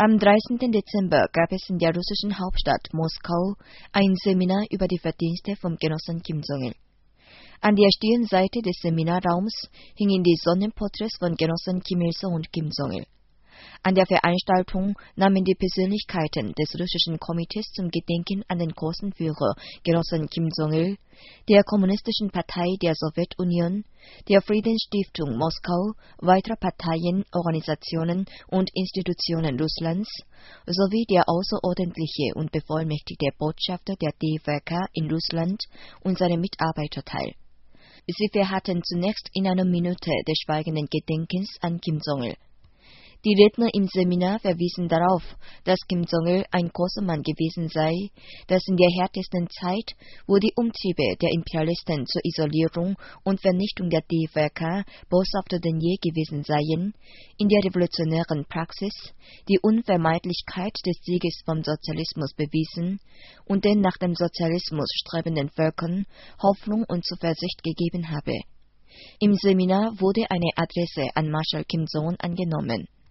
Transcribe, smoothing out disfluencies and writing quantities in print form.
Am 13. Dezember gab es in der russischen Hauptstadt Moskau ein Seminar über die Verdienste vom Genossen Kim Jong-il. An der Stirnseite des Seminarraums hingen die Sonnenporträts von Genossen Kim Il-sung und Kim Jong-il. An der Veranstaltung nahmen die Persönlichkeiten des russischen Komitees zum Gedenken an den großen Führer Genossen Kim Jong-il, der Kommunistischen Partei der Sowjetunion, der Friedensstiftung Moskau, weiterer Parteien, Organisationen und Institutionen Russlands sowie der außerordentliche und bevollmächtigte Botschafter der DPRK in Russland und seine Mitarbeiter teil. Sie verharrten zunächst in einer Minute des schweigenden Gedenkens an Kim Jong-il. Die Redner im Seminar verwiesen darauf, dass Kim Jong-il ein großer Mann gewesen sei, dass in der härtesten Zeit, wo die Umtriebe der Imperialisten zur Isolierung und Vernichtung der DPRK boshafter denn je gewesen seien, in der revolutionären Praxis die Unvermeidlichkeit des Sieges vom Sozialismus bewiesen und den nach dem Sozialismus strebenden Völkern Hoffnung und Zuversicht gegeben habe. Im Seminar wurde eine Adresse an Marschall Kim Jong-un angenommen.